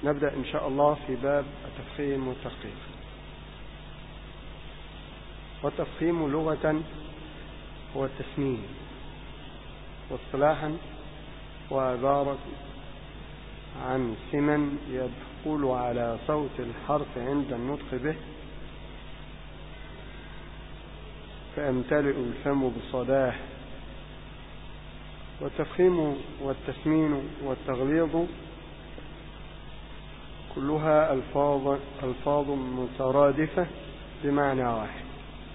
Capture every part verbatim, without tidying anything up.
نبدأ إن شاء الله في باب التفخيم والترقيق. والتفخيم لغة هو التسمين، واصطلاحا وعبارة عن سمن يدخل على صوت الحرف عند النطق به فيمتلئ الفم بصداه. والتفخيم والتسمين والتغليظ كلها ألفاظ ألفاظ مترادفة بمعنى واحد.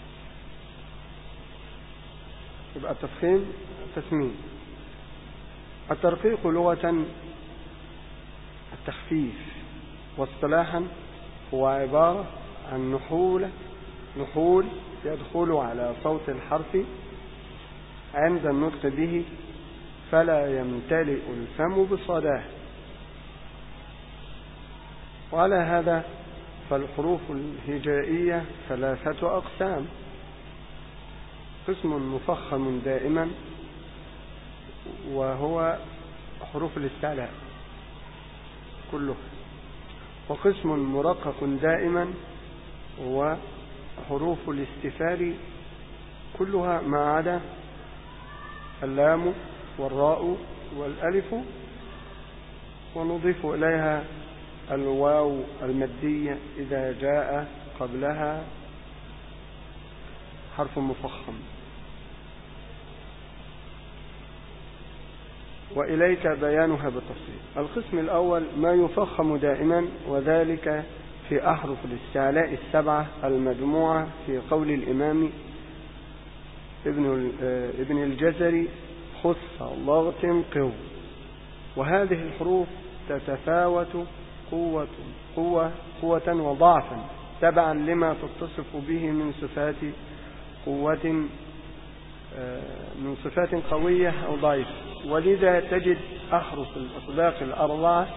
يبقى التفخيم التسمين. الترقيق لغة التخفيف، واصطلاحا هو عبارة عن نحول نحول يدخل على صوت الحرف عند النطق به فلا يمتلئ الفم بصداه. وعلى هذا فالحروف الهجائية ثلاثة أقسام: قسم مفخم دائما وهو حروف الاستعلاء كله، وقسم مرقق دائما وحروف الاستفال كلها ما عدا اللام والراء والألف، ونضيف إليها الواو المادية إذا جاء قبلها حرف مفخم. وإليك بيانها بالتفصيل. القسم الأول ما يفخم دائما، وذلك في أحرف الاستعلاء السبعة المجموعة في قول الإمام ابن ابن الجزري: خص ضغط قو. وهذه الحروف تتفاوت قوة قوة قوة وضعفا تبعا لما تتصف به من صفات قوة من صفات قوية أو ضعيفة. ولذا تجد أحرف الإطلاق الأربعة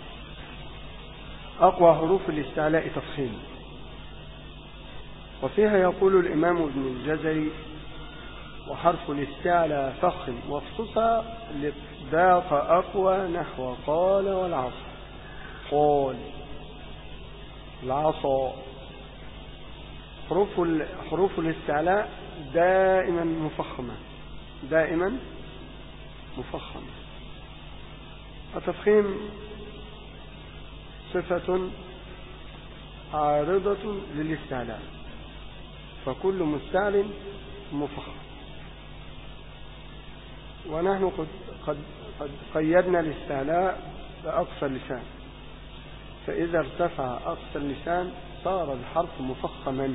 أقوى حروف الاستعلاء تفخيم. وفيها يقول الإمام ابن الجزري: وحرف الاستعلاء فخم واختصى الإطلاق أقوى نحو قال والعصا. قال العصا. حروف حروف الاستعلاء دائما مفخمة دائما مفخمة. التفخيم صفة عارضة للاستعلاء، فكل مستعل مفخم. ونحن قد, قد, قد قيدنا الاستعلاء بأقصى اللسان، فإذا ارتفع أقصى اللسان صار الحرف مفخما.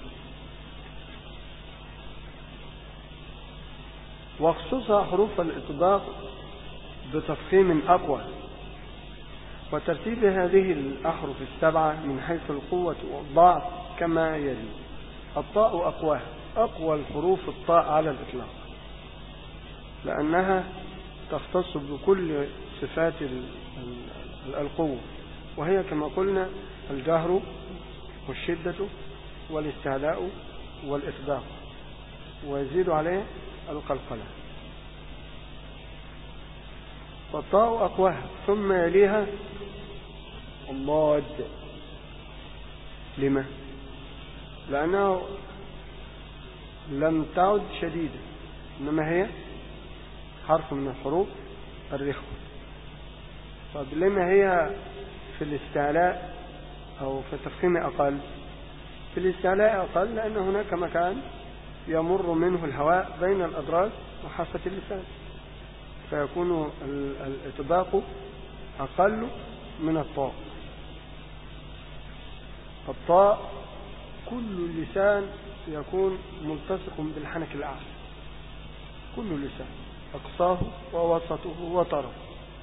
واخصص حروف الإطباق بتفخيم أقوى. وترتيب هذه الأحرف السبعة من حيث القوة والضعف كما يلي: الطاء أقوى أقوى الحروف الطاء على الإطلاق، لأنها تختص بكل صفات القوة، وهي كما قلنا الجهر والشدة والاستعلاء والإطباق، ويزيد عليه القلقلة. فالطاء أقواها، ثم يليها الضاد. لما؟ لأنه لم تعد شديدة، إنما هي حرف من الحروف الرخوة. طب لما هي في الاستعلاء أو في التفخيم أقل؟ في الاستعلاء أقل لأن هناك مكان يمر منه الهواء بين الأضراس وحافة اللسان، فيكون الإطباق أقل من الطاء. الطاء كل اللسان يكون ملتصق بالحنك الأعلى، كل اللسان أقصاه ووسطه وطرفه.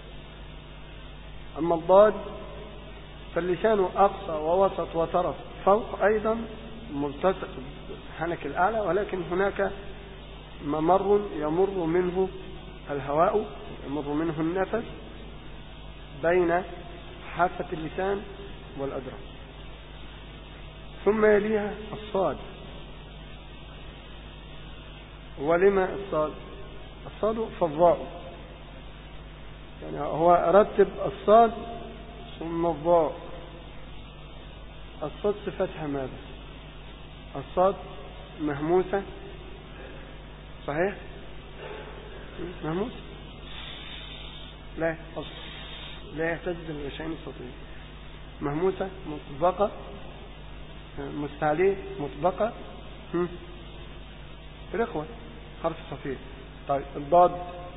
أما الضاد فاللسان أقصى ووسط وطرف فوق أيضا ملتصق بالحنك الأعلى، ولكن هناك ممر يمر منه الهواء، يمر منه النفس بين حافة اللسان والأدرى. ثم يليها الصاد. ولما الصاد؟ الصاد فالضاء، يعني هو رتب الصاد ثم الضاء. الصاد صفتها ماذا؟ الصاد مهموسة صحيح؟ مهموسة لا أصل لا يحتاج بالغشين الصوتية. مهموسة مطبقة مستعلية مطبقة رخوة حرف صفير. طيب الضاد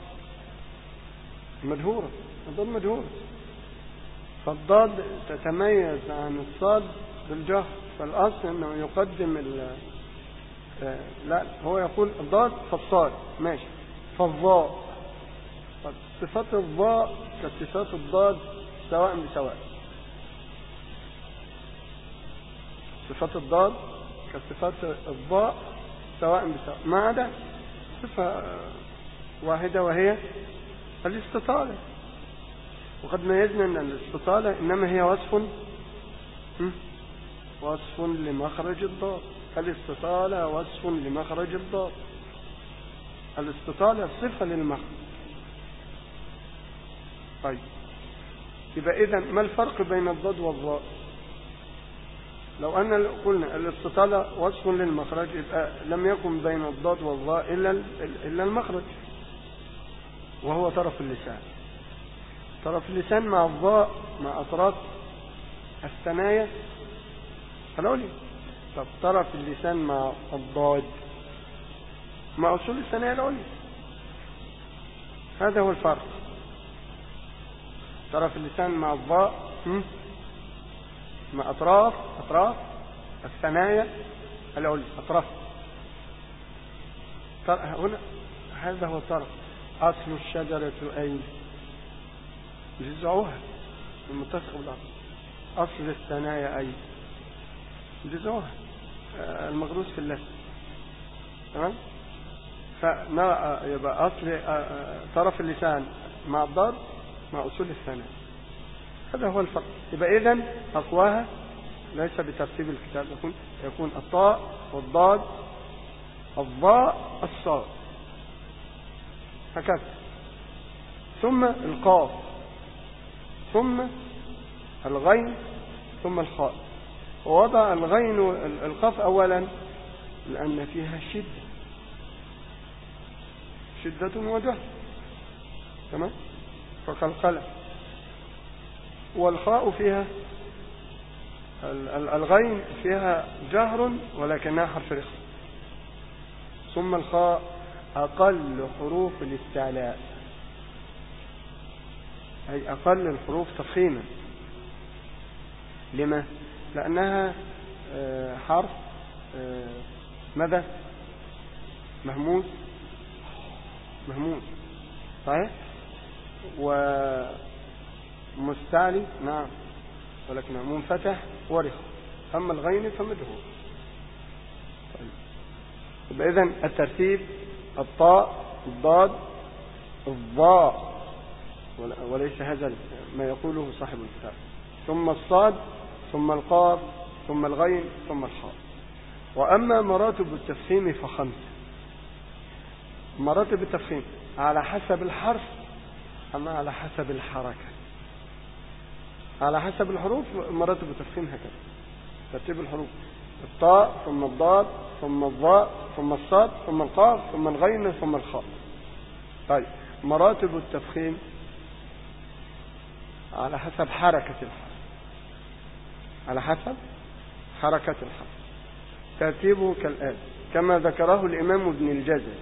مدهورة. الضاد مدهورة. فالضاد تتميز عن الصاد بالجهر. فالأصل أنه يقدم ال لا هو يقول الضاد فالصاد ماشي. فالضاء صفات الضاء كصفات الضاد سواء بسواء. صفات الضاد كصفات الضاء سواء بسواء ما عدا صفة واحدة وهي الاستطالة. وقد ميزنا أن الاستطالة إنما هي وصف وصف لمخرج الضاد. الاستطالة وصف لمخرج الضاد. الاستطالة صفة للمخرج. طيب يبقى إذن ما الفرق بين الضاد والضاء؟ لو أن قلنا الاستطالة وصف للمخرج يبقى لم يكن بين الضاد والضاء إلا إلا المخرج وهو طرف اللسان. طرف اللسان مع الضاء مع أطراف الثنايا العليا. طب طرف اللسان مع الضاد مع أصول الثنايا العليا. هذا هو الفرق. طرف اللسان مع الضاء مع أطراف أطراف الثنايا العليا أطراف. هنا هذا هو الطرف. أصل الشجرة أين؟ جذعها المتسق بالأرض. أصل الثنايا أين؟ جذعها المغروس في اللسان. تمام. فنرى يبقى أصل طرف اللسان مع الضاد مع أصول الثنايا. هذا هو الفرق. يبقى إذن أقواها ليس بترتيب الكتاب يكون يكون الطاء والضاد الضاء الصاد هكذا. ثم القاف ثم الغين ثم الخاء. ووضع الغين القاف أولا لأن فيها شدة شدة وجهر. تمام. فكالقلم. والخاء فيها الغين فيها جهر ولكنها حرف رخاء. ثم الخاء أقل حروف الاستعلاء أي أقل الحروف تفخيما. لما؟ لأنها حرف ماذا؟ مهموس مهموس صحيح. ومستعلي نعم ولكن منفتح ورخ. أما الغين فمدهور. طيب إذن الترتيب الطاء الضاد الضاء وليس هذا ما يقوله صاحب الكتاب. ثم الصاد ثم القاف ثم الغين ثم الخاء. وأما مراتب التفخيم فخمس. مراتب التفخيم على حسب الحرف أما على حسب الحركة. على حسب الحروف مراتب التفخيم هكذا. ترتيب الحروف الطاء ثم الضاد ثم الضاء ثم الصاد ثم القاف ثم الغين ثم الخاء. طيب مراتب التفخيم على حسب حركة الحرف. على حسب حركة الحرف ترتيبه كالآتي كما ذكره الإمام ابن الجزري.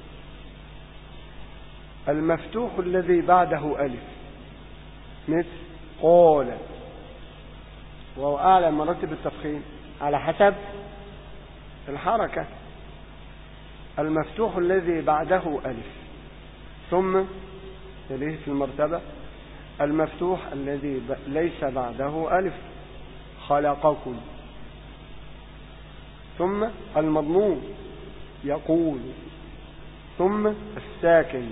المفتوح الذي بعده ألف مثل قال. وهو أعلى مراتب التفخيم على حسب الحركة. المفتوح الذي بعده ألف ثم يليه في المرتبة المفتوح الذي ليس بعده ألف خلقكم. ثم المضموم يقول. ثم الساكن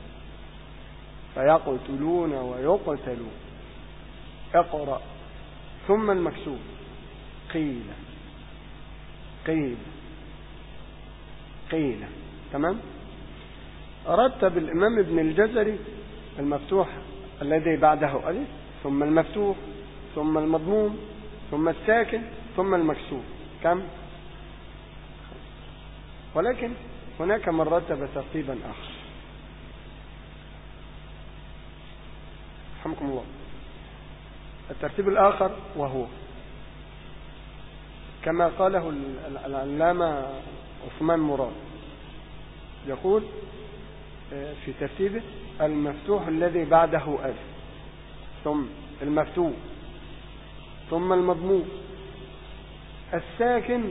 فيقتلون ويقتلون اقرأ. ثم المكسور قيل قيل قيل. تمام. رتب الإمام ابن الجزري المفتوح الذي بعده ألف ثم المفتوح ثم المضموم ثم الساكن ثم المكسور. كم؟ ولكن هناك من رتب ترتيبا آخر رحمكم الله. الترتيب الآخر وهو كما قاله العلامة عثمان مراد، يقول في ترتيبه: المفتوح الذي بعده ألف، ثم المفتوح، ثم المضموم. الساكن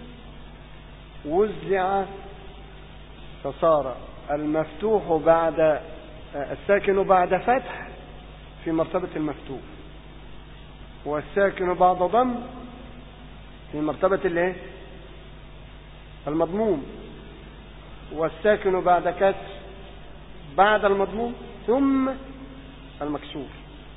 وزع فصار المفتوح بعد الساكن بعد فتح في مرتبة المفتوح، والساكن بعد ضم في مرتبة الايه؟ المضموم، والساكن بعد كسر بعد المضموم ثم المكسور.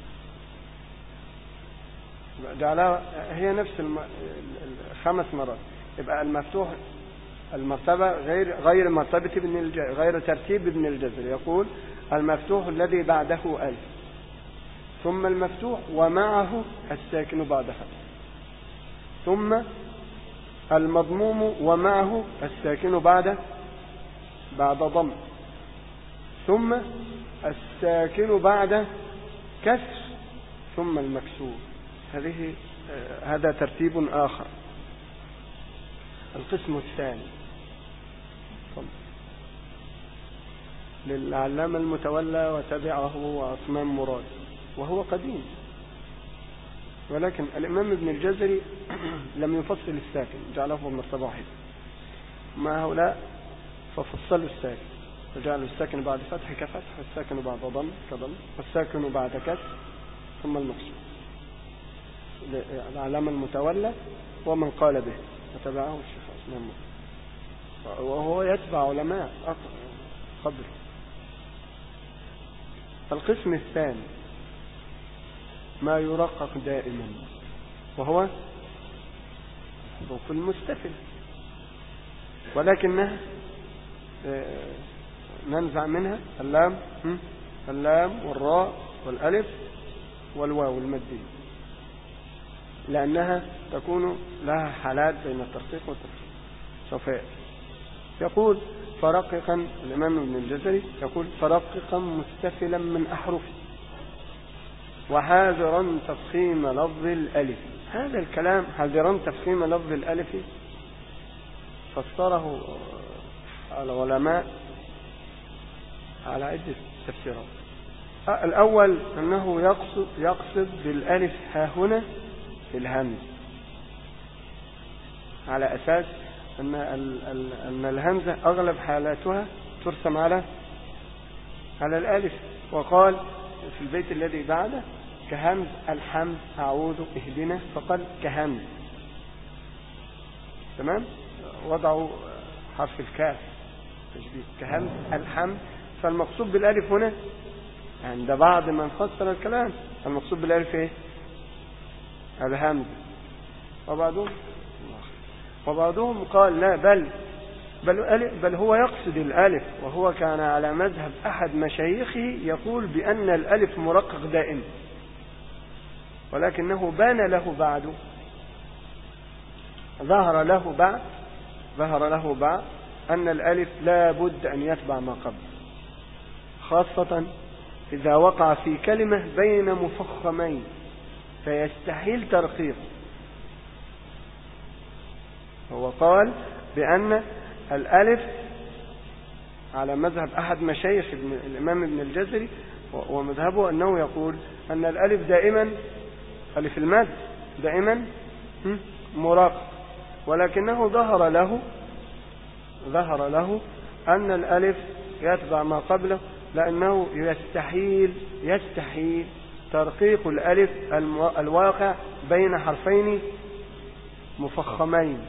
جعلها هي نفس الم... الخمس مرات. يبقى المفتوح المرتبة غير غير مرتبة ابن الج... غير ترتيب ابن الجزر. يقول: المفتوح الذي بعده ألف، ثم المفتوح ومعه الساكن بعد فتح، ثم المضموم ومعه الساكن بعد بعد ضم، ثم الساكن بعد كسر، ثم المكسور. هذه هذا ترتيب آخر. القسم الثاني للعلامة المتولى وتبعه عثمان مراد، وهو قديم، ولكن الإمام ابن الجزري لم يفصل الساكن، جعله في مرتبة واحدة. مع هؤلاء ففصلوا الساكن، فجعلوا الساكن بعد فتح كفتح، والساكن بعد ضم كضم، والساكن بعد كسر ثم المكسور. العلامة المتولى ومن قال به وتبعه الشيخ عثمان مراد، وهو يتبع علماء قبل. القسم الثاني ما يرقق دائما، وهو الحروف المستفل، ولكنها ننزع منها اللام اللام والراء والألف والواو المادية، لأنها تكون لها حالات بين الترقيق والتفخيم. سوف يأتي. يقول: فرققا، الإمام ابن الجزري يقول: فرققا مستفلا من أحرفه، وحاذرا تفخيم لفظ الألف. هذا الكلام حاذرا تفخيم لفظ الألف فسره العلماء على عدة تفسيرات. الأول أنه يقصد يقصد بالألف ها هنا في الهمز، على أساس أن أن الهمزة أغلب حالاتها ترسم على على الألف. وقال في البيت الذي بعده: كهمز الحمد أعوذ اهدنا، فقال كهمز. تمام؟ وضعوا حرف الكاف تشبيه كهمز الحمد. فالمقصود بالألف هنا عند بعض من فسر الكلام المقصود بالألف ايه؟ الهمز. وبعضهم وبعضهم قال لا، بل بل, بل هو يقصد الألف، وهو كان على مذهب أحد مشايخه يقول بأن الألف مرقق دائم، ولكنه بان له بعد ظهر له بعد ظهر له بعد أن الألف لا بد أن يتبع ما قبل، خاصة إذا وقع في كلمة بين مفخمين فيستحيل ترقيق. هو قال بأن الألف على مذهب أحد مشايخ الإمام ابن الجزري، ومذهبه أنه يقول أن الألف دائما ألف المد دائما مراقق، ولكنه ظهر له ظهر له أن الألف يتبع ما قبله، لأنه يستحيل يستحيل ترقيق الألف الواقع بين حرفين مفخمين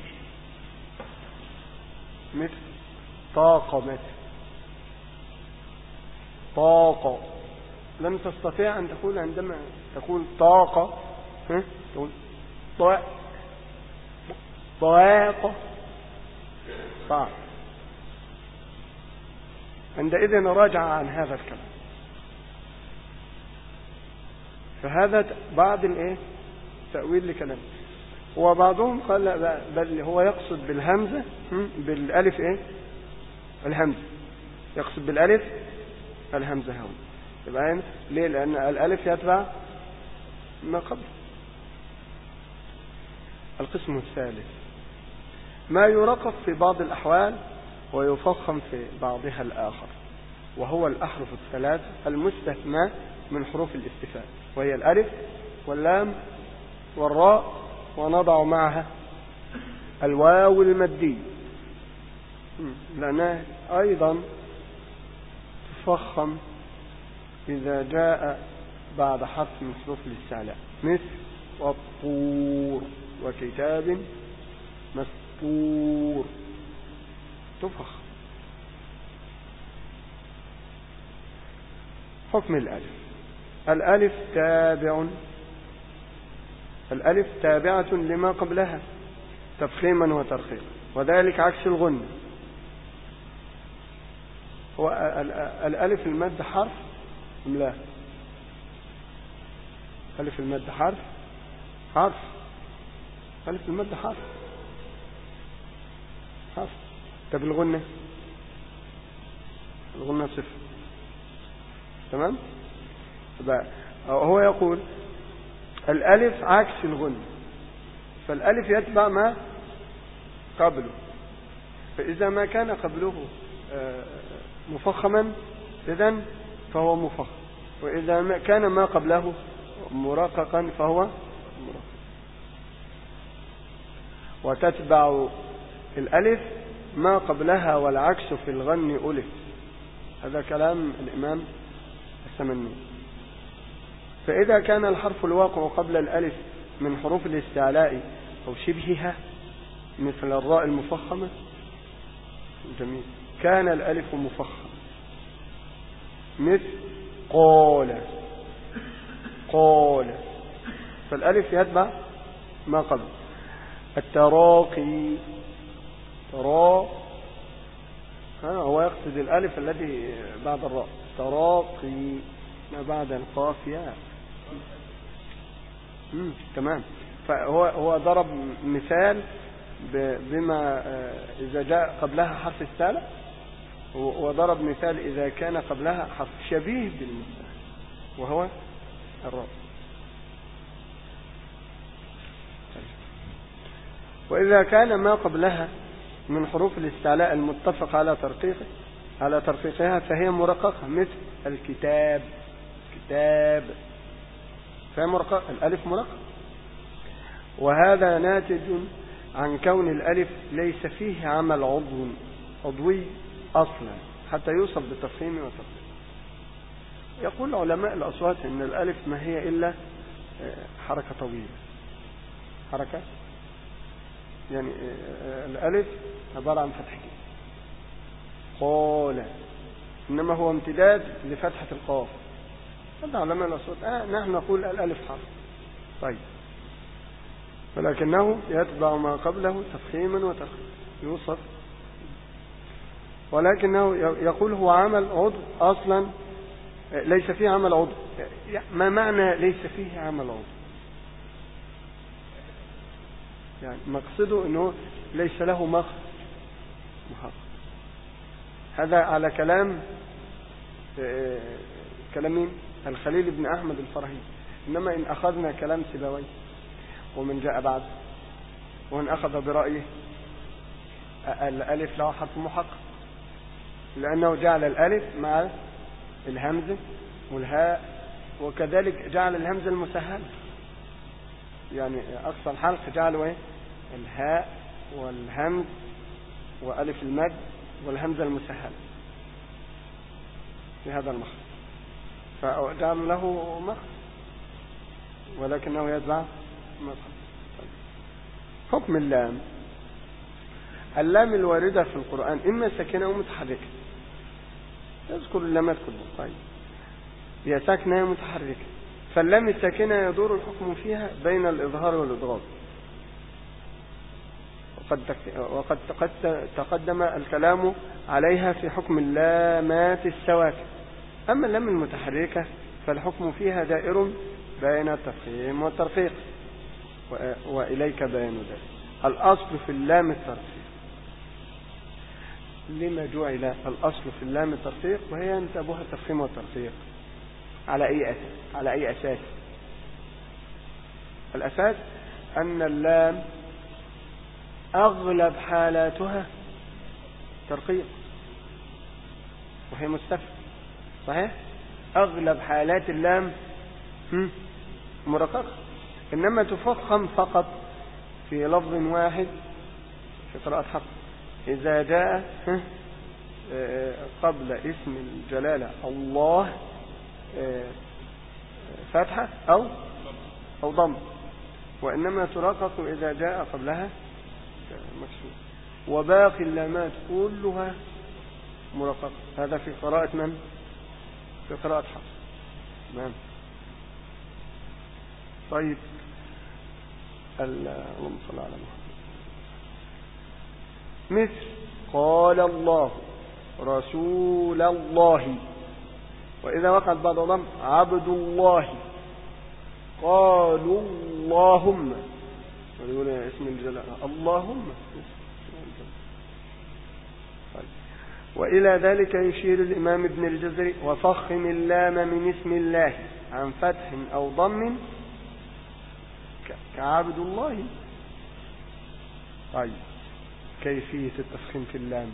مثل طاقة. مثل طاقة لن تستطيع أن تقول عندما تقول طاقة تقول طاقة طاقة صعب. عندئذ نراجع عن هذا الكلام. فهذا بعض الايه تأويل لكلام. وبعضهم قال لا بل هو يقصد بالهمزة بالالف ايه الهمزة، يقصد بالالف الهمزة هون. يبقى ليه؟ لأن الالف يتبع ما قبل. القسم الثالث ما يرقق في بعض الأحوال ويفخم في بعضها الآخر، وهو الأحرف الثلاث المستثنى من حروف الاستفهام، وهي الألف واللام والراء، ونضع معها الواو المادية لأنها أيضا تفخم إذا جاء بعد حرف من حروف الاستعلاء، مثل والطور وكتاب مسطور، تفخم. حكم الألف. الألف تابع الألف تابعة لما قبلها تفخيما وترقيقا، وذلك عكس الغنة. هو الألف المد حرف أم لا؟ ألف المد حرف حرف ألف المد حرف حرف. طب الغنة الغنة صفر. تمام. هو يقول الألف عكس الغنة، فالألف يتبع ما قبله، فإذا ما كان قبله مفخما إذن فهو مفخم، وإذا ما كان ما قبله مرققا فهو مرقق. وتتبع الألف ما قبلها والعكس في الغن ألف. هذا كلام الإمام السمني. فإذا كان الحرف الواقع قبل الألف من حروف الاستعلاء أو شبهها مثل الراء المفخمة جميل كان الألف مفخم، مثل قال قال، فالألف يتبع ما قبل. التراقي ترا هو يقصد الألف الذي بعد الراء، تراقي ما بعد القاف ياء. تمام. فهو هو ضرب مثال بما إذا جاء قبلها حرف السالة، وضرب مثال إذا كان قبلها حرف شبيه بالمثال وهو الراء. وإذا كان ما قبلها من حروف الاستعلاء المتفق على ترقيقه على ترقيقها فهي مرققة، مثل الكتاب كتاب، فهي مرققة، الألف مرققة. وهذا ناتج عن كون الألف ليس فيه عمل عضو عضوي أصلا حتى يوصف بالتفخيم والترقيق. يقول علماء الأصوات إن الألف ما هي إلا حركة طويلة، حركة يعني الألف عبارة عن فتحتين قال، إنما هو امتداد لفتحة القاف. هذا علماء الأصوات. آه نحن نقول الألف حرف طيب، ولكنه يتبع ما قبله تفخيما وترقيقا يوصف، ولكنه يقول هو عمل عضو أصلا ليس فيه عمل عضو. ما معنى ليس فيه عمل عضو؟ يعني مقصده أنه ليس له مخرج محقق. هذا على كلام كلام الخليل بن أحمد الفرهي. إنما إن أخذنا كلام سيبويه ومن جاء بعد وإن أخذ برأيه الألف له حرف محقق، لأنه جعل الألف مع الهمزة والهاء، وكذلك جعل الهمزة المسهلة، يعني أقصى الحلق جعلوا إيه؟ الهاء والهمز وألف المد والهمزة المسهلة في هذا المخرج، فجعل له مخرج ولكنه يتبع مخرج. حكم اللام. اللام الواردة في القرآن إما ساكنة أو متحركة. تذكر اللامات كلها. طيب هي ساكنة متحركة، فاللام الساكنة يدور الحكم فيها بين الإظهار والإضغام، وقد وقد تقدم الكلام عليها في حكم اللامات السواكن. أما اللام المتحركة فالحكم فيها دائر بين التفخيم والترقيق، وإليك بيان ذلك. الأصل في اللام الترقيق. لما جعل الأصل في اللام الترقيق وهي انتبه التفخيم والترقيق؟ على أي أساس؟ على أي أساس؟ الأساس أن اللام أغلب حالاتها ترقيق وهي مستفل، صحيح؟ أغلب حالات اللام مرققة، إنما تفخم فقط في لفظ واحد في قراءة حفص، إذا جاء قبل اسم الجلالة الله فتحة أو أو ضم، وإنما ترقق إذا جاء قبلها مكسور، وباقي اللامات كلها مرققة. هذا في قراءة من؟ في قراءة حفص. تمام. طيب، اللهم صل على محمد. مثل قال الله رسول الله، وإذا وقعت بعد ضم عبد الله، قالوا اللهم، ويقول اسم الجلالة اللهم. طيب. وإلى ذلك يشير الإمام ابن الجزري: وفخم اللام من اسم الله عن فتح أو ضم كعبد الله. طيب، كيفية التفخيم في اللام؟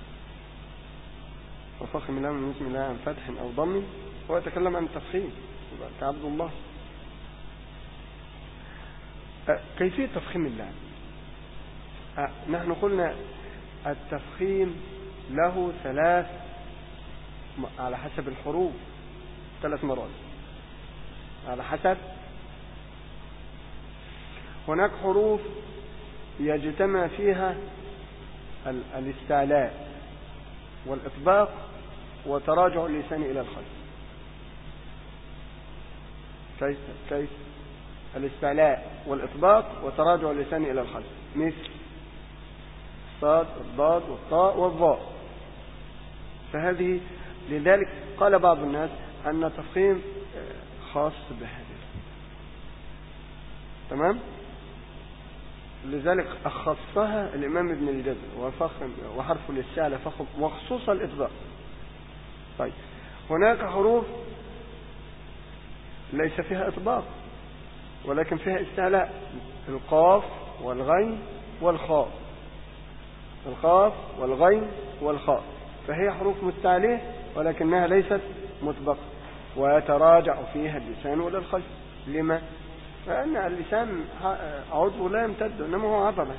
وفخم اللام من اسم الله عن فتح أو ضم، هو يتكلم عن التفخيم كعبد الله. كيفية تفخيم اللام؟ نحن قلنا التفخيم له ثلاث على حسب الحروف، ثلاث مرات على حسب. هناك حروف يجتمع فيها الاستعلاء والإطباق وتراجع اللسان إلى الخلف. كيف؟ كيف؟ الاستعلاء والإطباق وتراجع اللسان إلى الخلف، مثل الصاد والضاد والطاء والظاء. فهذه، لذلك قال بعض الناس أن التفخيم خاص بهذه. تمام؟ لذلك أخصها الإمام ابن الجزري وفخم وحرف الاستعلاء فخم، وخصوصا الإطباق. طيب، هناك حروف ليس فيها إطباق ولكن فيها استعلاء، القاف والغين والخاء، القاف والغين والخاء، فهي حروف مستعلية ولكنها ليست مطبقة، ويتراجع فيها اللسان إلى الخلف. لما؟ لأن اللسان عضو لا يمتد، إنما هو عضلة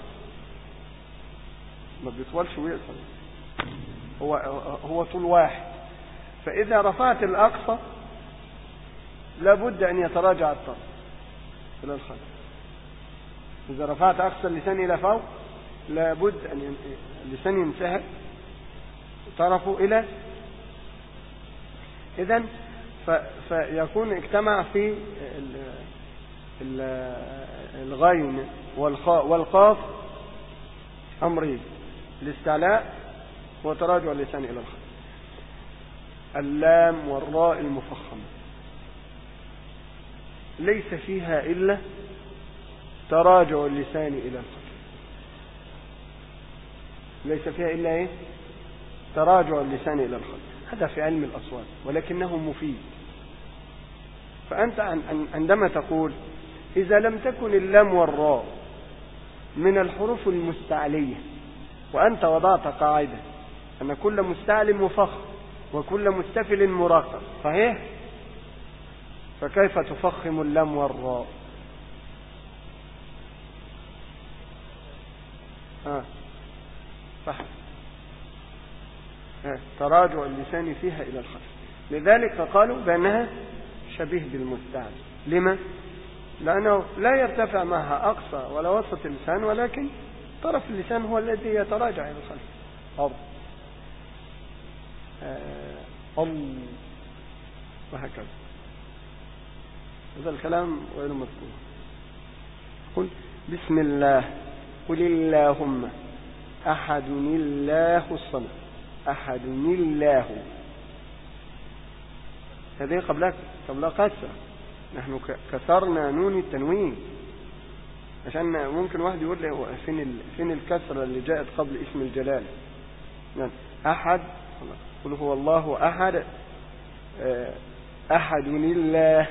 ما بيطولش ويقصر، هو هو طول واحد. فإذا رفعت الأقصى لابد أن يتراجع الطرف إلى الخلف. إذا رفعت أقصى اللسان إلى فوق لابد أن اللسان ينتهي طرفه إلى، إذن فيكون اجتمع في الغين والخاء والقاف أمرين: الاستعلاء وتراجع اللسان إلى الخلف. اللام والراء المفخمة ليس فيها إلا تراجع اللسان إلى الخلف، ليس فيها إلا إيه؟ تراجع اللسان إلى الخلف. هذا في علم الأصوات ولكنه مفيد. فأنت عندما تقول إذا لم تكن اللام والراء من الحروف المستعلية، وأنت وضعت قاعدة أن كل مستعل مفخم وكل مستفل مرقق، صحيح؟ فكيف تفخم اللام والراء؟ آه. صح. آه. تراجع اللسان فيها إلى الخلف. لذلك قالوا بأنها شبيه بالمستعل. لما؟ لأنه لا يرتفع معها أقصى ولا وسط اللسان، ولكن طرف اللسان هو الذي يتراجع إلى الخلف. أرض آه. أم وهكذا. هذا الكلام غير مذكور. قل بسم الله، قل اللهم أحد الله الصمد، أحد الله، هذه قبلها قبلها قسرة، نحن كسرنا نون التنوين، عشان ممكن واحد يقول لي فين ال... فين الكسرة اللي جاءت قبل اسم الجلالة. يعني أحد، قل هو الله أحد، أحد لله،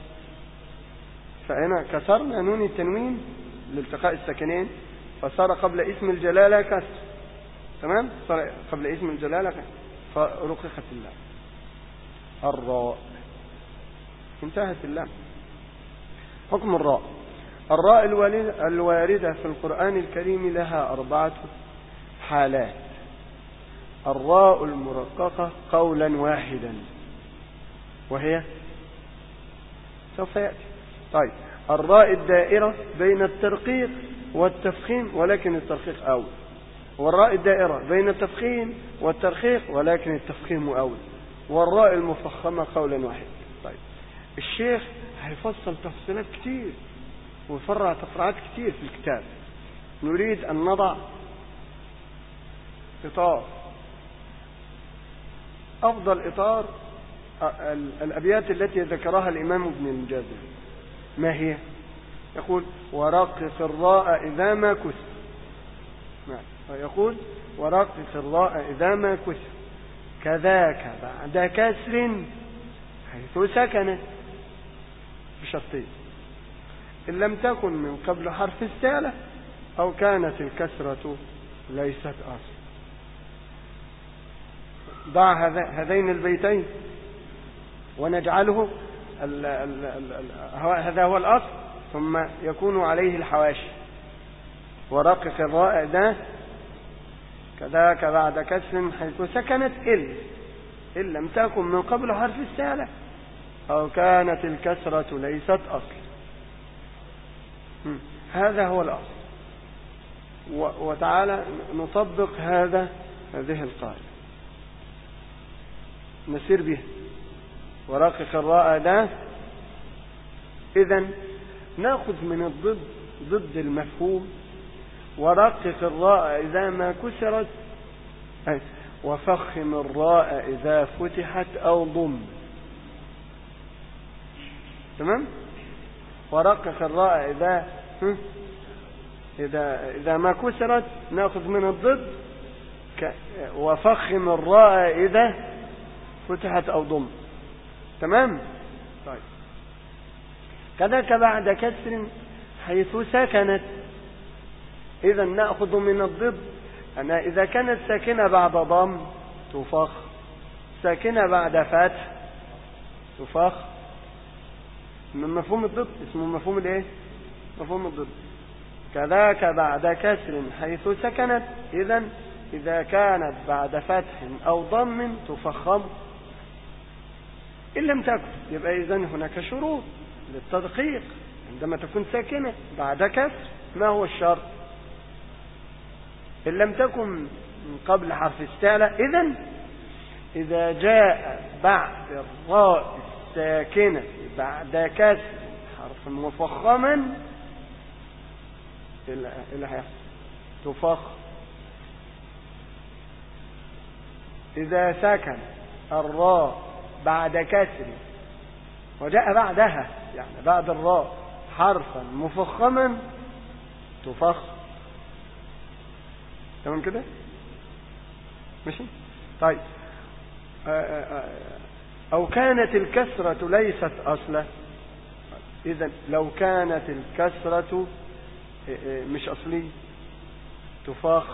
فهنا كسرنا نون التنوين لالتقاء الساكنين، فصار قبل اسم الجلالة كسر، تمام، صار قبل اسم الجلالة كسر، فرققت اللام. الراء انتهت اللام. حكم الراء. الراء الواردة في القرآن الكريم لها أربعة حالات. الراء المرققة قولا واحدا، وهي سوف يأتي. طيب، الراء الدائرة بين الترقيق والتفخيم ولكن الترقيق أول، والراء الدائرة بين التفخيم والترقيق ولكن التفخيم أول، والراء المفخمة قولا واحدا. طيب، الشيخ هيفصل تفصيلات كتير ويفرع تفرعات كتير في الكتاب. نريد أن نضع إطار، أفضل إطار الأبيات التي ذكرها الإمام ابن الجزري. ما هي؟ يقول: ورقق الراء إذا ما كسر. يقول: ورقق الراء إذا ما كسر كذاك بعد كسر حيث سكنت، بشرطين: إن لم تكن من قبل حرف استعلاء أو كانت الكسرة ليست أصل. ضع هذين البيتين ونجعله ال ال ال هذا هو الأصل، ثم يكون عليه الحواشي. ورقق الراء ده كذاك بعد كسر حيث سكنت إل إن لم تكن من قبل حرف استعلاء أو كانت الكسرة ليست أصل. هذا هو الأصل. وتعالى نطبق هذا هذه القاعدة، نسير به. ورقق الراء ده، إذن نأخذ من الضد ضد المفهوم. ورقق الراء إذا ما كسرت، وفخم الراء إذا فتحت أو ضم. تمام؟ ورقق الراء إذا إذا إذا ما كسرت، نأخذ من الضد وفخم الراء إذا فتحت أو ضم. تمام؟ طيب، كذاك بعد كسر حيث سكنت، إذا نأخذ من الضد أن إذا كانت ساكنة بعد ضم تفخ، ساكنة بعد فتح تفخ. من مفهوم الضد، اسمه مفهوم الايه؟ مفهوم الضد. كذاك بعد كسر حيث سكنت، إذا إذا كانت بعد فتح أو ضم تفخم. إن لم تكن، يبقى إذن هناك شروط للتدقيق عندما تكون ساكنة بعد كسر. ما هو الشرط؟ إن لم تكن من قبل حرف استعلاء، إذن إذا جاء بعد الراء الساكنة بعد كسر حرف مفخما، اللي هيحصل تفخ. إذا سكن الراء بعد كسر وجاء بعدها، يعني بعد الراء، حرفا مفخما تفخ. تمام كده؟ ماشي؟ طيب، أو كانت الكسرة ليست أصلا. إذن لو كانت الكسرة مش أصلية تفاخ.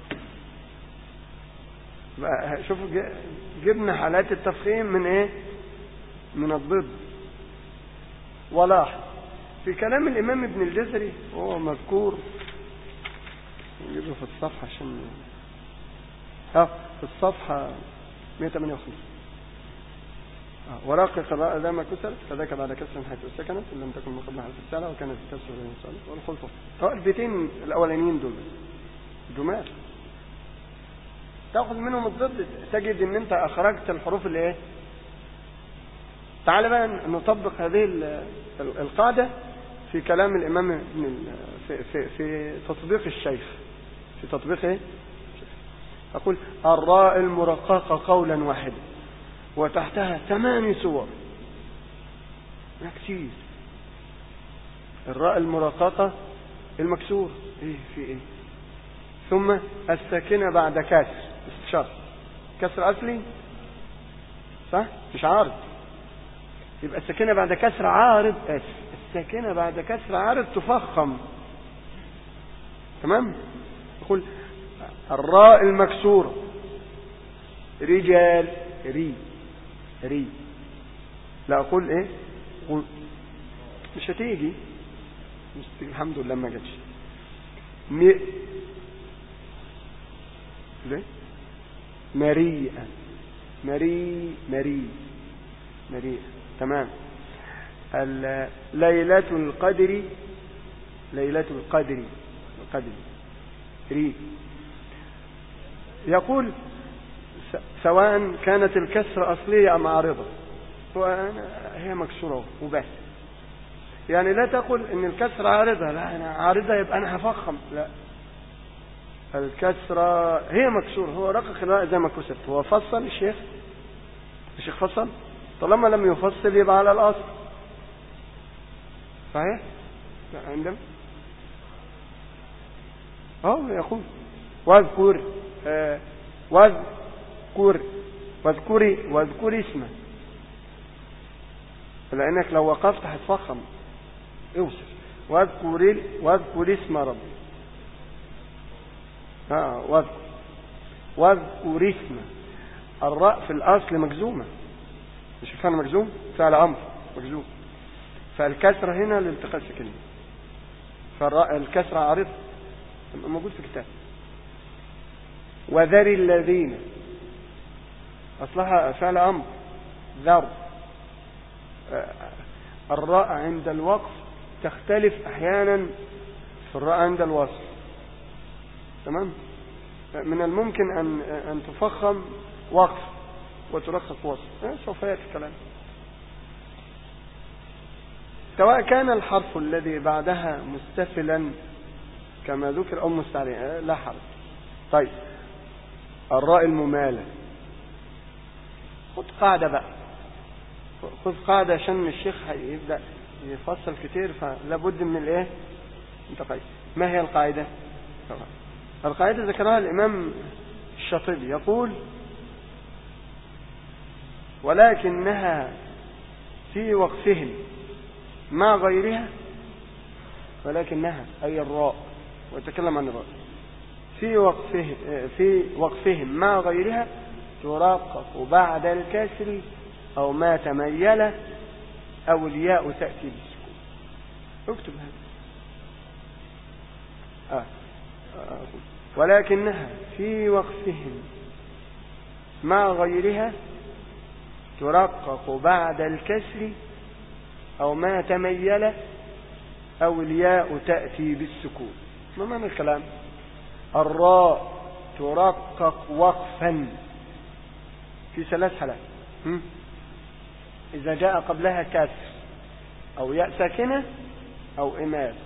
شوفوا جبنا حالات التفخيم من إيه؟ من الضد. ولاحظ في كلام الإمام ابن الجزري، هو مذكور، نجيبه في الصفحة عشان ها في الصفحة مئة وثمانية وخمسين. ورقق الراء إذا ما كسرت كذاك بعد كسر حيث سكنت، إن لم تكن من قبل حرف السالة وكانت الكسر بين السالة والخلفة. البيتين الأولانيين دول جمال، تأخذ منهم الضد، تجد إن أنت أخرجت الحروف اللي إيه. تعال بقى نطبق هذه القاعدة في كلام الإمام في, في, في تطبيق الشيخ، في تطبيق إيه؟ أقول: الراء المرققة قولا واحدا، وتحتها ثماني صور كتير. الراء المرققة المكسور ايه في ايه. ثم الساكنة بعد كسر استشار كسر اصلي صح مش عارض. يبقى الساكنة بعد كسر عارض اسف الساكنة بعد كسر عارض تفخم. تمام. يقول الراء المكسورة رجال ري ري. لا اقول ايه أقول مش هتيجي مش الحمد لله ما جاتش. م... ليه مريئة مري مري مريئة. تمام. ليلة القدر ليلة القدر القدر ري. يقول سواء كانت الكسر أصلية أم عارضة هي مكسورة وبس. يعني لا تقول ان الكسرة عارضة لا انا عارضة يبقى انا هفخم لا الكسرة هي مكسورة. هو رقق الراء زي ما كسرت. هو فصل الشيخ الشيخ فصل طالما لم يفصل يبقى على الاصل صحيح. عندما اه يقول واذكر آه واذكر واذكري واذكري اسمه لانك لو وقفت هتفخم اوصف واذكر واذكر اسم ربي اه واذكر واذكر اسم. الراء في الاصل مجزومه مش فعل مجزوم فعل امر مجزوم. فالكسره هنا لالتقاء السكنين. فالراء الكسره عارض موجود في الكتاب. وذر الذين اصلها فعل امر ذر. الراء عند الوقف تختلف احيانا في الراء عند الوصل. تمام. من الممكن ان ان تفخم وقف وترخص وصل سوف ياتي الكلام. سواء كان الحرف الذي بعدها مستفلا كما ذكر او مستعليا لا حرف. طيب الراء الممالة خد قاعدة بقى خذ قاعدة عشان الشيخ هيبدأ يفصل كتير فلابد من الايه انتقايد. ما هي القاعدة؟ القاعدة ذكرها الامام الشاطبي يقول ولكنها في وقفهم مع غيرها ولكنها اي الراء ويتكلم عن الراء في وقفهم في وقفهم مع غيرها ترقق بعد الكسر أو ما تميل أو الياء تأتي بالسكون. اكتب هذا. آه. آه. ولكنها في وقفهم مع غيرها ترقق بعد الكسر أو ما تميل أو الياء تأتي بالسكون. ما معنى الكلام؟ الراء ترقق وقفا في ثلاث حالات. إذا جاء قبلها كسر أو ياء ساكنة أو إمال.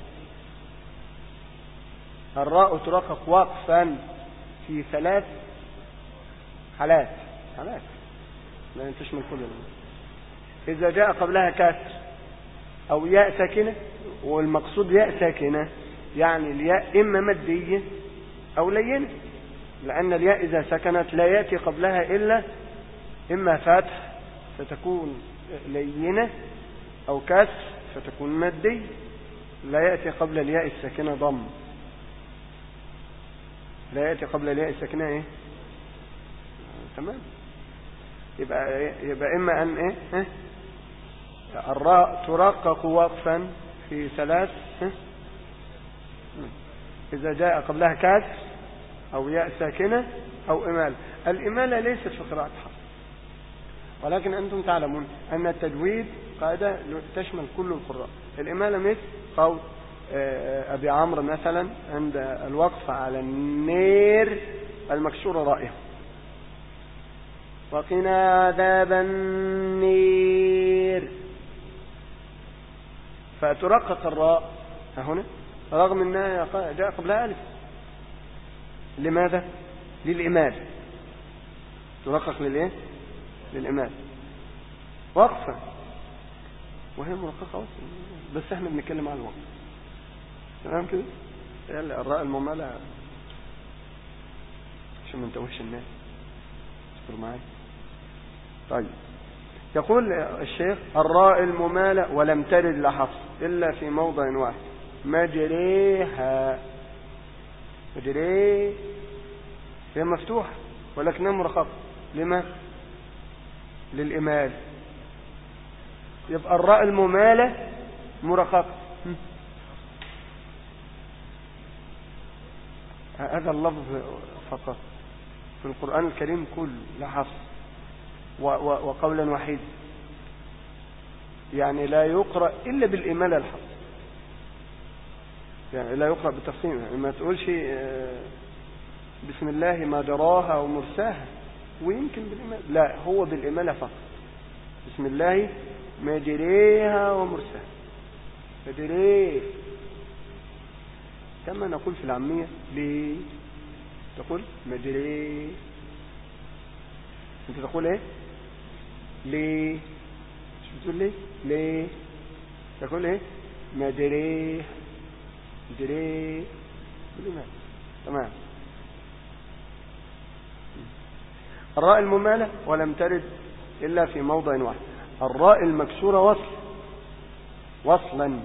الراء ترقق وقفا في ثلاث حالات حالات لا تشمل كل الأمور. إذا جاء قبلها كسر أو ياء ساكنة والمقصود ياء ساكنة يعني الياء إما مادية أو لينة لأن الياء إذا سكنت لا يأتي قبلها إلا إما فتح فتكون لينة أو كسر فتكون مادية. لا يأتي قبل الياء الساكنة ضم. لا يأتي قبل الياء الساكنة إيه؟ تمام. يبقى يبقى إما أن إيه؟ ها؟ الراء ترقق وقفا في ثلاث ها؟ إذا جاء قبلها كسر أو ياء ساكنة أو إمالة. الإمالة ليست في قراءة حفص ولكن أنتم تعلمون أن التجويد قاعدة تشمل كل القراء. الإمالة مثل قول أبي عمرو مثلا عند الوقف على النير المكسور رائه وقنا عذاب النير فترقق الراء هنا رغم أنها جاء قبلها ألف. لماذا؟ للإمال. ترقق للإيه؟ للإمال وقفا. وهي مرققة أصلا، بس احنا بنتكلم على الوقت. تمام كده؟ يلا الراء الممالة عشان ما نتوهش الناس، اصبر معايا. طيب يقول الشيخ الراء الممالة ولم ترد لحفص إلا في موضع واحد، مجريها. مجري هي مفتوحة ولكنها مرققة. لما؟ للإمال. يبقى الراء الممالة مرققة. هذا اللفظ فقط في القرآن الكريم كله لحفص وقولا وحيدا، يعني لا يقرأ إلا بالإمالة الحفص، يعني لا يقرأ بالتفخيم. يعني ما تقولش بسم الله ما جراها ومرساها ويمكن بالإمالة، لا هو بالإمالة فقط. بسم الله مجريها ومرساها، مجريه كما نقول في العامية. ليه تقول مجريه؟ انت تقول ايه؟ ليه؟ مش بتقول ليه؟ ليه تقول ايه؟ مجريه مجريه بالإمالة. تمام. الراء الممالة ولم ترد إلا في موضع واحد، الراء المكسورة وصل وصلا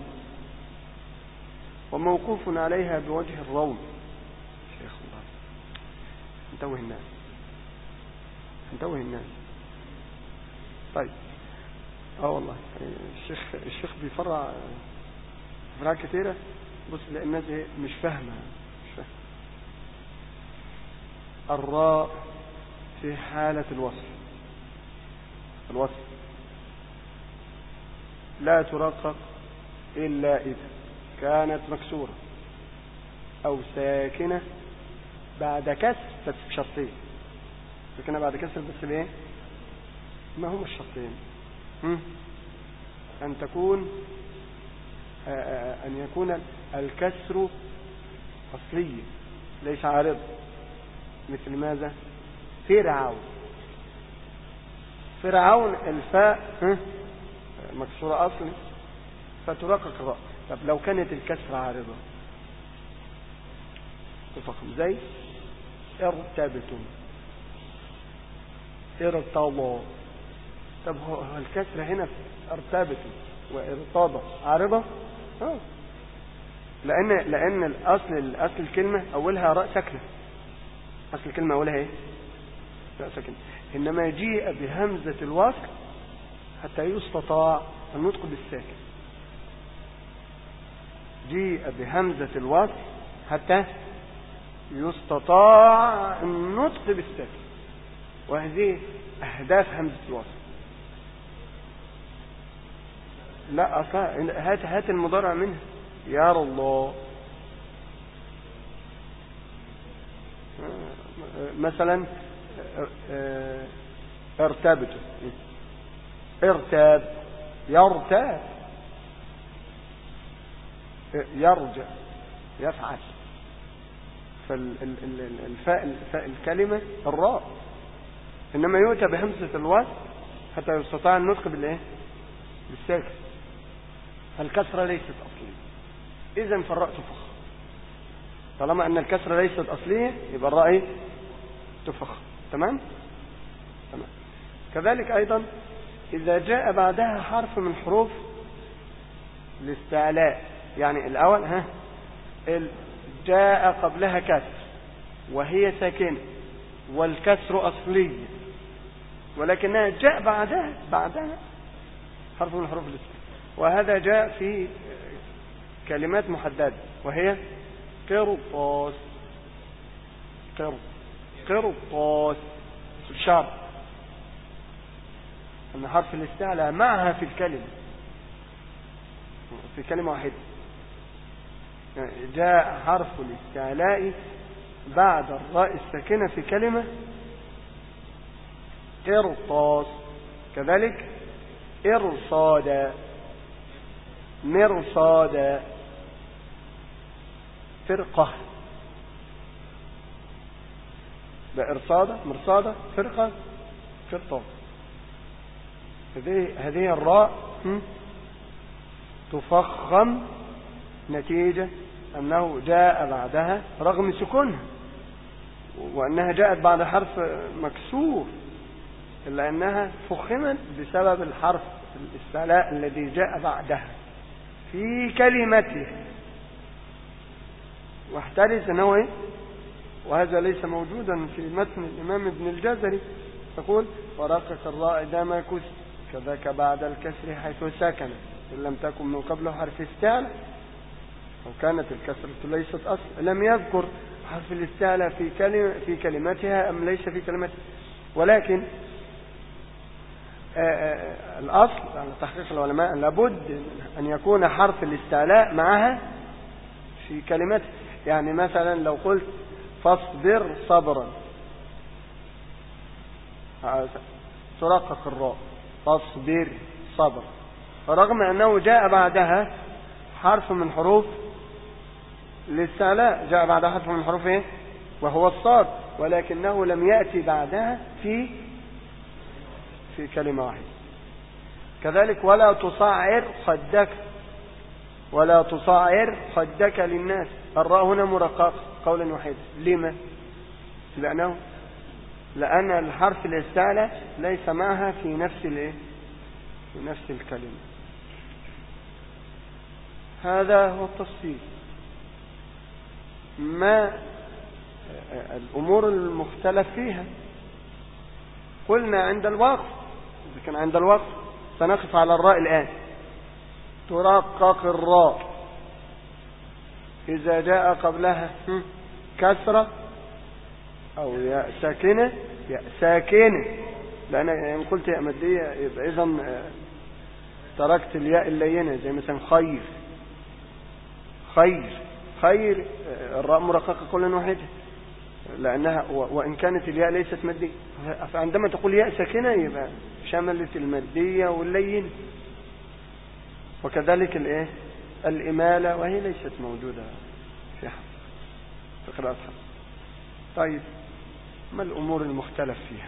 وموقوف عليها بوجه الروم. شيخ الله انتوه الناس انتوه الناس. طيب اه والله الشيخ الشيخ بيفرع فرع كثيرة. بص لأن الناس مش فاهمة مش فاهمة الراء في حالة الوصل الوصل لا ترقق إلا إذا كانت مكسورة أو ساكنة بعد كسر، بس بشرطين. ساكنة بعد كسر بس بإيه؟ ما هم الشرطين؟ أن تكون أن يكون الكسر أصلي ليس عارض، مثل ماذا؟ فرعون. فرعون الفاء مكسورة أصلي فترقق الراء. طب لو كانت الكسر عارضة تفخم زي ارتبتم ارتضى. طب هو الكسر هنا ارتبتم وارتضى عارضة؟ اه لأن لأن الأصل الأصل الكلمة أولها راء ساكنة. أصل الكلمة أولها إيه؟ راء ساكنة. إنما يجيء بهمزة الوصل حتى يستطاع النطق بالساكن. جيء بهمزة الوصل حتى يستطاع النطق بالساكن، وهذه أهداف همزة الوصل. لا أصلا هات هات المضارع منها. يا الله مثلا ارتبت ارتاب يرتاب يرجع يفعل. فالفاء الكلمة الراء، إنما يؤتى بهمزة الوصل حتى يستطاع النطق بالإيه؟ بالساكن. فالكسرة ليست أصلية، إذن فالراء تفخ. طالما أن الكسرة ليست أصلية يبقى الراء تفخ. تمام؟ تمام. كذلك أيضا إذا جاء بعدها حرف من حروف الاستعلاء، يعني الأول ها جاء قبلها كسر وهي ساكنة والكسر أصلي، ولكنها جاء بعدها بعدها حرف من حروف الاستعلاء، وهذا جاء في كلمات محددة وهي قرطاس. قرط قرطاس الشعر أن حرف الاستعلاء معها في الكلمة في كلمة واحدة. يعني جاء حرف الاستعلاء بعد الراء الساكنة في كلمة قرطاس. كذلك إرصادا مرصادا فرقة. بإرصادة مرصادة فرقة قرطاس. هذه هذه الراء تفخم نتيجة أنه جاء بعدها رغم سكونها، وأنها جاءت بعد حرف مكسور، إلا أنها فخمت بسبب الحرف الاستعلاء الذي جاء بعدها في كلمته. واحترز أنه إيه؟ وهذا ليس موجودا في متن الإمام ابن الجزري، يقول ورقق الراء دام كسر كذاك بعد الكسر حيث سكن إن لم تكن من قبله حرف استعلاء، أو كانت الكسرة ليست أصل. لم يذكر حرف الاستعلاء في كلمة في كلمتها أم ليس في كلمتها، ولكن آآ آآ الأصل على تحقيق العلماء لابد أن يكون حرف الاستعلاء معها في كلمته. يعني مثلا لو قلت فاصبر صبرا ترقق الراء فاصبر صبرا، رغم أنه جاء بعدها حرف من حروف الاستعلاء، جاء بعدها حرف من حروف ايه وهو الصاد، ولكنه لم يأتي بعدها في في كلمة واحدة. كذلك ولا تصعر خدك ولا تصعر خدك للناس، الراء هنا مرققة قولا واحدا. لما؟ لأنه لأن الحرف الاستعلاء ليس معها في نفس الايه في نفس الكلمة. هذا هو التفصيل. ما الأمور المختلف فيها قلنا عند الوقف، إذا كان عند الوقف سنقف على الراء الآن. ترقق الراء إذا جاء قبلها كسرة أو ياء ساكنة ياء ساكنة، لأن إن قلت ياء مادية يبقى إذن تركت الياء اللينة، زي مثلا خير خير خير الراء مرققة قولا واحدا، لأنها وإن كانت الياء ليست مادية، فعندما تقول ياء ساكنة يبقى شملت المادية واللين. وكذلك الايه الإمالة، وهي ليست موجودة في حرف في قراءة حرف. طيب ما الأمور المختلف فيها؟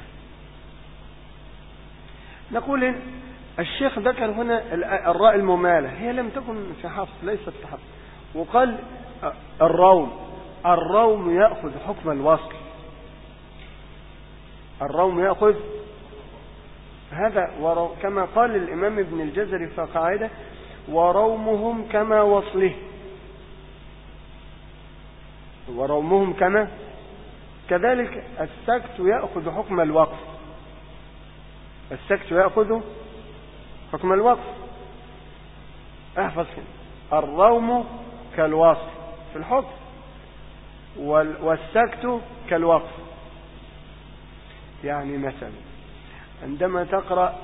نقول الشيخ ذكر هنا الراء الممالة، هي لم تكن في حرف، ليست في حرف. وقال الروم الروم يأخذ حكم الوصل، الروم يأخذ هذا كما قال الإمام ابن الجزري في قاعدة ورومهم كما وصله، ورومهم كما. كذلك السكت يأخذ حكم الوقف، السكت يأخذ حكم الوقف. احفظ كده الروم كالوصل في الحكم، والسكت كالوقف. يعني مثلا عندما تقرأ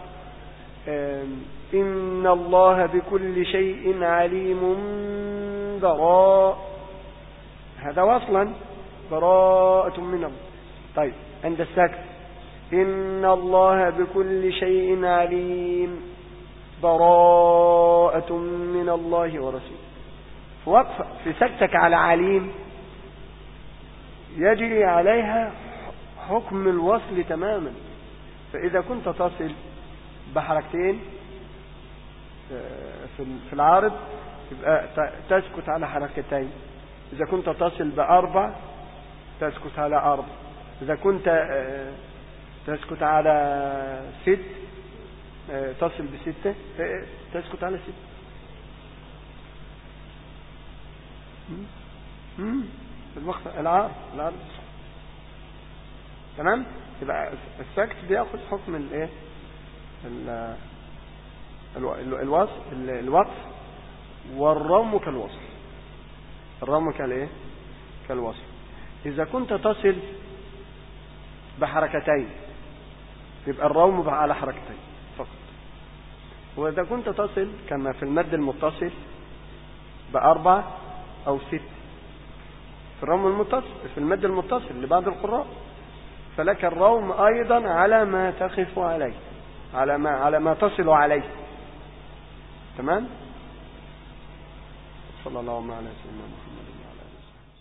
إن الله بكل شيء عليم براء، هذا وصلا براءة من الله. طيب عند السكت إن الله بكل شيء عليم براءة من الله ورسوله، وقف في سكتك على عليم يجري عليها حكم الوصل تماما. فإذا كنت تصل بحركتين في العارض يبقى تسكت على حركتين، إذا كنت تصل بأربع تسكت على أربع، إذا كنت تسكت على ست تصل بستة تسكت على ست. في الوقت العارض العارض تمام. يبقى السكت بياخذ حكم الايه الوصف الوقف، والروم كالوصف، الروم كالايه كالوصف. اذا كنت تصل بحركتين يبقى الروم بقى على حركتين فقط، واذا كنت تصل كما في المد المتصل باربع او ست في الروم المتصل في المد المتصل لبعض القراء، فلك الروم أيضا على ما تقف عليه، على ما على ما تصل عليه. تمام. صلى الله عليه وسلم.